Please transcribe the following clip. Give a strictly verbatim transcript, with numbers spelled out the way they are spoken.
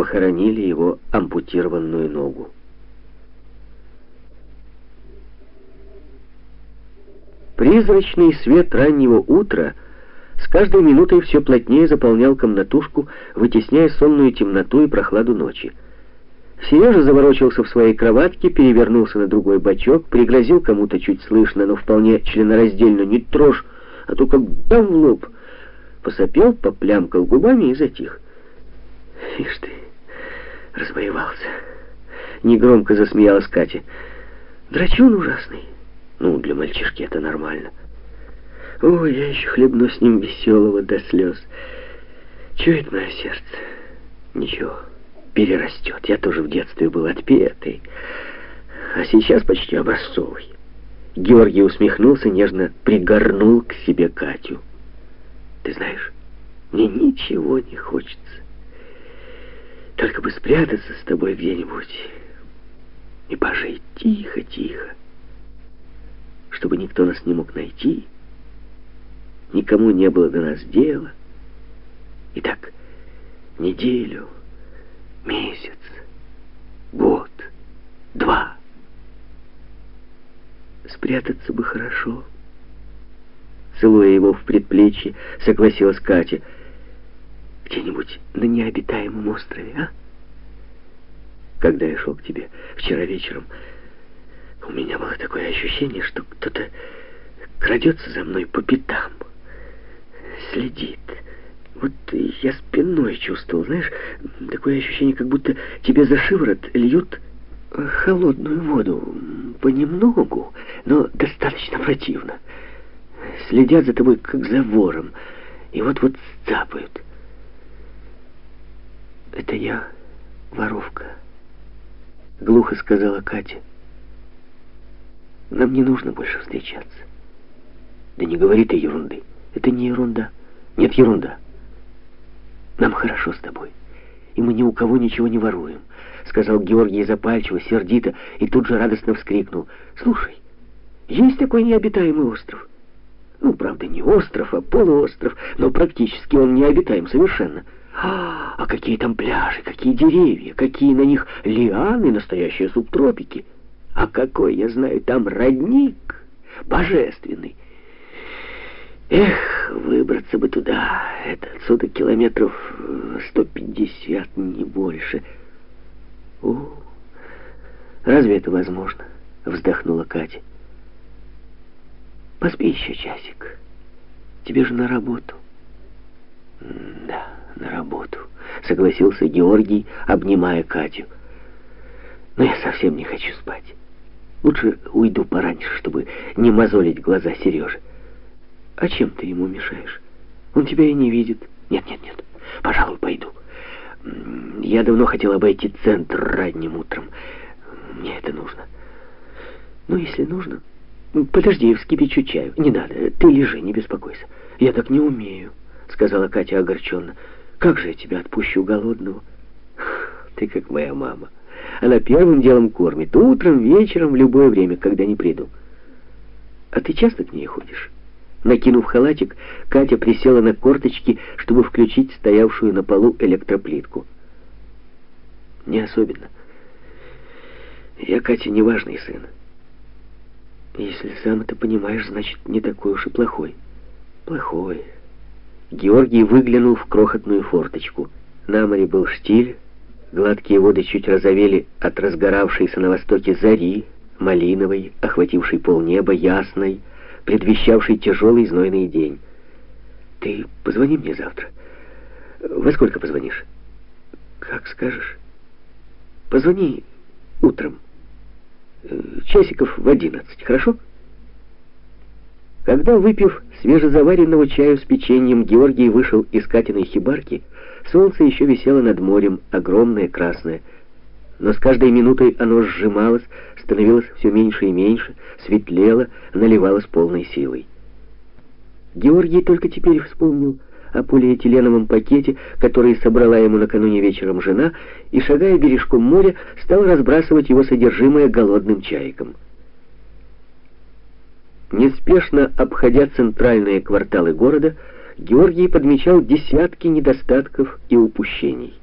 похоронили его ампутированную ногу. Призрачный свет раннего утра с каждой минутой все плотнее заполнял комнатушку, вытесняя сонную темноту и прохладу ночи. Сережа заворочился в своей кроватке, перевернулся на другой бочок, пригрозил кому-то чуть слышно, но вполне членораздельно: «Не трожь, а то как дам в лоб!» Посопел, поплямкал губами и затих. «Ишь ты, развоевался!» Негромко засмеялась Катя. «Драчун ужасный. Ну, для мальчишки это нормально. Ой, я еще хлебну с ним веселого до слез. Чует мое сердце. Ничего, перерастет. Я тоже в детстве был отпетый, а сейчас почти образцовый». Георгий усмехнулся, нежно пригорнул к себе Катю. «Ты знаешь, мне ничего не хочется. Только бы спрятаться с тобой где-нибудь и пожить тихо-тихо, чтобы никто нас не мог найти, никому не было до нас дела. И так неделю, месяц, год, два. Спрятаться бы хорошо». Целуя его в предплечье, согласилась Катя. «Где-нибудь на необитаемом острове, а? Когда я шел к тебе вчера вечером, у меня было такое ощущение, что кто-то крадется за мной по пятам, следит. Вот я спиной чувствовал, знаешь, такое ощущение, как будто тебе за шиворот льют холодную воду, понемногу, но достаточно противно. Следят за тобой, как за вором, и вот-вот сцапают. Это я, воровка», — глухо сказала Катя. «Нам не нужно больше встречаться». «Да не говори ты ерунды. Это не ерунда. Нет, ерунда. Нам хорошо с тобой, и мы ни у кого ничего не воруем», — сказал Георгий запальчиво, сердито, и тут же радостно вскрикнул. «Слушай, есть такой необитаемый остров. Ну, правда, не остров, а полуостров, но практически он необитаем совершенно. А, а какие там пляжи, какие деревья, какие на них лианы, настоящие субтропики. А какой, я знаю, там родник божественный. Эх, выбраться бы туда. Это отсюда километров сто пятьдесят, не больше». «О, разве это возможно?» — вздохнула Катя. «Поспи еще часик. Тебе же на работу». «Да, на работу», — согласился Георгий, обнимая Катю. «Но я совсем не хочу спать. Лучше уйду пораньше, чтобы не мозолить глаза Сереже». «А чем ты ему мешаешь? Он тебя и не видит». «Нет, нет, нет, пожалуй, пойду. Я давно хотел обойти центр ранним утром. Мне это нужно». «Ну, если нужно... Подожди, я вскипячу чаю. Не надо, ты лежи, не беспокойся. Я так не умею», — сказала Катя огорченно. «Как же я тебя отпущу голодного?» «Ты как моя мама. Она первым делом кормит, утром, вечером, в любое время, когда не приду». «А ты часто к ней ходишь?» Накинув халатик, Катя присела на корточки, чтобы включить стоявшую на полу электроплитку. «Не особенно. Я, Катя, неважный сын. Если сам это понимаешь, значит, не такой уж и плохой». «Плохой». Георгий выглянул в крохотную форточку. На море был штиль, гладкие воды чуть розовели от разгоравшейся на востоке зари, малиновой, охватившей полнеба, ясной, предвещавшей тяжелый знойный день. «Ты позвони мне завтра. Во сколько позвонишь?» «Как скажешь. Позвони утром. Часиков в одиннадцать, хорошо?» Когда, выпив свежезаваренного чаю с печеньем, Георгий вышел из Катиной хибарки, солнце еще висело над морем, огромное, красное. Но с каждой минутой оно сжималось, становилось все меньше и меньше, светлело, наливалось полной силой. Георгий только теперь вспомнил о полиэтиленовом пакете, который собрала ему накануне вечером жена, и, шагая бережком моря, стал разбрасывать его содержимое голодным чайкам. Неспешно обходя центральные кварталы города, Георгий подмечал десятки недостатков и упущений.